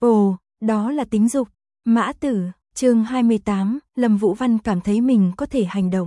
Ồ, đó là tính dục. Mã Tử, chương 28, Lâm Vũ Văn cảm thấy mình có thể hành động.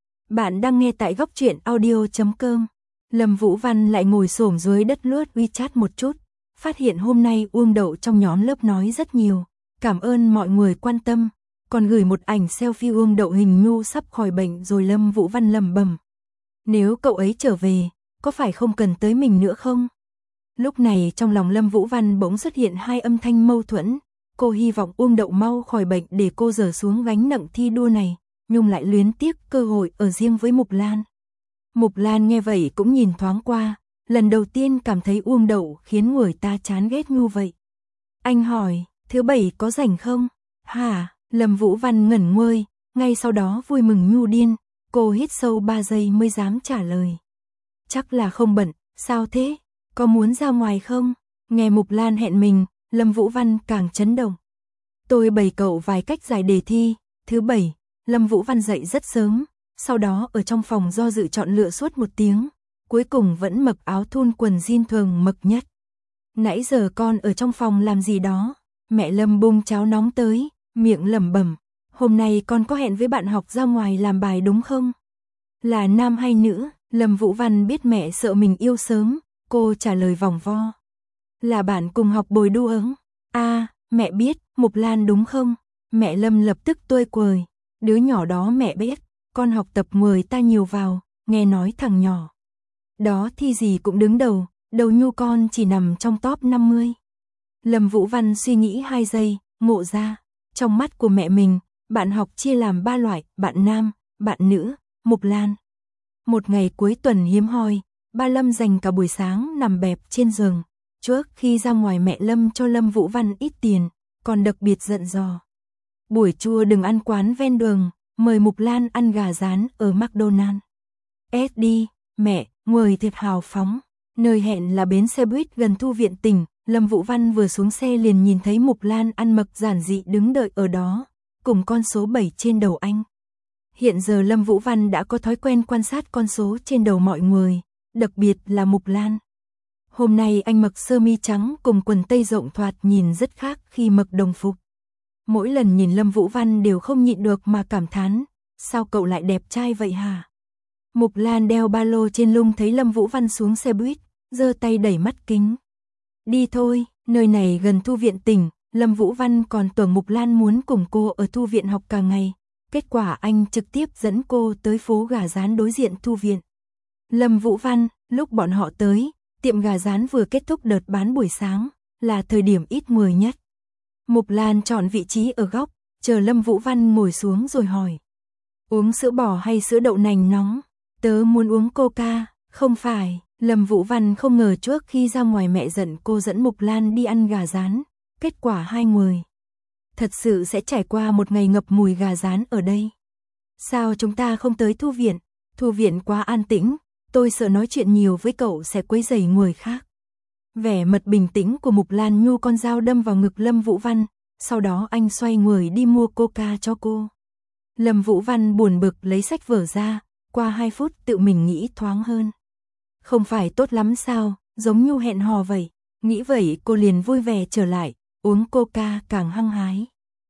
Bạn đang nghe tại góc truyện audio.com. Lâm Vũ Văn lại ngồi xổm dưới đất lướt WeChat một chút, phát hiện hôm nay Uông Đậu trong nhóm lớp nói rất nhiều, cảm ơn mọi người quan tâm, còn gửi một ảnh selfie Uông Đậu hình nhu sắp khỏi bệnh rồi. Lâm Vũ Văn lẩm bẩm, nếu cậu ấy trở về, có phải không cần tới mình nữa không? Lúc này trong lòng Lâm Vũ Văn bỗng xuất hiện hai âm thanh mâu thuẫn, cô hy vọng Uông Đậu mau khỏi bệnh để cô dỡ xuống gánh nặng thi đua này, nhưng lại luyến tiếc cơ hội ở riêng với Mục Lan. Mục Lan nghe vậy cũng nhìn thoáng qua, lần đầu tiên cảm thấy Uông Đậu khiến người ta chán ghét như vậy. Anh hỏi, thứ bảy có rảnh không? Hả? Lâm Vũ Văn ngẩn ngơi, ngay sau đó vui mừng nhu điên, cô hít sâu 3 giây mới dám trả lời. Chắc là không bận, sao thế? Có muốn ra ngoài không? Nghe Mục Lan hẹn mình, Lâm Vũ Văn càng chấn động. Tôi bày cậu vài cách giải đề thi. Thứ bảy, Lâm Vũ Văn dậy rất sớm, sau đó ở trong phòng do dự chọn lựa suốt 1 tiếng, cuối cùng vẫn mặc áo thun quần jean thường mặc nhất. Nãy giờ con ở trong phòng làm gì đó? Mẹ Lâm bưng cháo nóng tới, miệng lẩm bẩm, hôm nay con có hẹn với bạn học ra ngoài làm bài đúng không? Là nam hay nữ? Lâm Vũ Văn biết mẹ sợ mình yêu sớm, cô trả lời vòng vo. Là bạn cùng học bồi đu ứng. À, mẹ biết, Mục Lan đúng không? Mẹ Lâm lập tức tươi cười. Đứa nhỏ đó mẹ biết, con học tập người ta nhiều vào, nghe nói thằng nhỏ đó thi gì cũng đứng đầu, đầu nhu con chỉ nằm trong top 50. Lâm Vũ Văn suy nghĩ 2 giây, ngộ ra, trong mắt của mẹ mình, bạn học chia làm 3 loại, bạn nam, bạn nữ, Mục Lan. Một ngày cuối tuần hiếm hoi, ba Lâm dành cả buổi sáng nằm bẹp trên giường. Trước khi ra ngoài mẹ Lâm cho Lâm Vũ Văn ít tiền, còn đặc biệt dặn dò. Buổi trưa đừng ăn quán ven đường, mời Mục Lan ăn gà rán ở McDonald's. đi, mẹ, người thiệt hào phóng. Nơi hẹn là bến xe buýt gần Thư viện tỉnh, Lâm Vũ Văn vừa xuống xe liền nhìn thấy Mục Lan ăn mặc giản dị đứng đợi ở đó, cùng con số 7 trên đầu anh. Hiện giờ Lâm Vũ Văn đã có thói quen quan sát con số trên đầu mọi người, đặc biệt là Mục Lan. Hôm nay anh mặc sơ mi trắng cùng quần tây rộng thoạt nhìn rất khác khi mặc đồng phục. Mỗi lần nhìn Lâm Vũ Văn đều không nhịn được mà cảm thán, sao cậu lại đẹp trai vậy hả? Mục Lan đeo ba lô trên lưng thấy Lâm Vũ Văn xuống xe buýt, giơ tay đẩy mắt kính. Đi thôi, nơi này gần Thư viện tỉnh, Lâm Vũ Văn còn tưởng Mục Lan muốn cùng cô ở Thư viện học cả ngày. Kết quả anh trực tiếp dẫn cô tới phố gà rán đối diện Thư viện. Lâm Vũ Văn, lúc bọn họ tới, tiệm gà rán vừa kết thúc đợt bán buổi sáng, là thời điểm ít người nhất. Mục Lan chọn vị trí ở góc, chờ Lâm Vũ Văn ngồi xuống rồi hỏi. Uống sữa bò hay sữa đậu nành nóng? Tớ muốn uống Coca. Không phải, Lâm Vũ Văn không ngờ trước khi ra ngoài mẹ giận cô dẫn Mục Lan đi ăn gà rán. Kết quả hai người thật sự sẽ trải qua một ngày ngập mùi gà rán ở đây. Sao chúng ta không tới Thư viện? Thư viện quá an tĩnh, tôi sợ nói chuyện nhiều với cậu sẽ quấy rầy người khác. Vẻ mặt bình tĩnh của Mục Lan nhu con dao đâm vào ngực Lâm Vũ Văn, sau đó anh xoay người đi mua Coca cho cô. Lâm Vũ Văn buồn bực lấy sách vở ra, qua 2 phút tự mình nghĩ thoáng hơn. Không phải tốt lắm sao, giống như hẹn hò vậy. Nghĩ vậy cô liền vui vẻ trở lại, uống Coca càng hăng hái.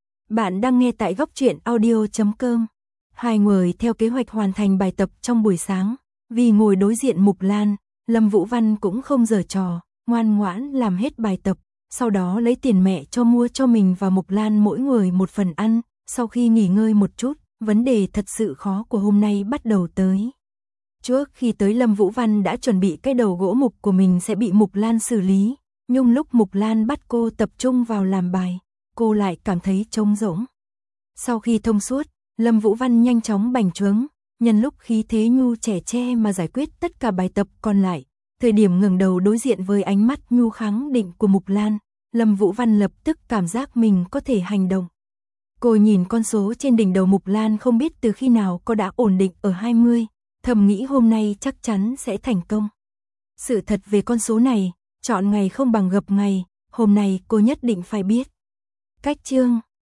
Bạn đang nghe tại góc truyện audio.com. Hai người theo kế hoạch hoàn thành bài tập trong buổi sáng, vì ngồi đối diện Mục Lan, Lâm Vũ Văn cũng không giở trò, ngoan ngoãn làm hết bài tập, sau đó lấy tiền mẹ cho mua cho mình và Mục Lan mỗi người một phần ăn. Sau khi nghỉ ngơi một chút, vấn đề thật sự khó của hôm nay bắt đầu tới. Trước khi tới Lâm Vũ Văn đã chuẩn bị cái đầu gỗ mục của mình sẽ bị Mục Lan xử lý, nhưng lúc Mục Lan bắt cô tập trung vào làm bài, cô lại cảm thấy trống rỗng. Sau khi thông suốt, Lâm Vũ Văn nhanh chóng bành trướng, nhân lúc khí thế nhu trẻ tre mà giải quyết tất cả bài tập còn lại. Thời điểm ngẩng đầu đối diện với ánh mắt nhu kháng định của Mục Lan, Lâm Vũ Văn lập tức cảm giác mình có thể hành động. Cô nhìn con số trên đỉnh đầu Mục Lan không biết từ khi nào cô đã ổn định ở 20, thầm nghĩ hôm nay chắc chắn sẽ thành công. Sự thật về con số này, chọn ngày không bằng gặp ngày, hôm nay cô nhất định phải biết. Cách chương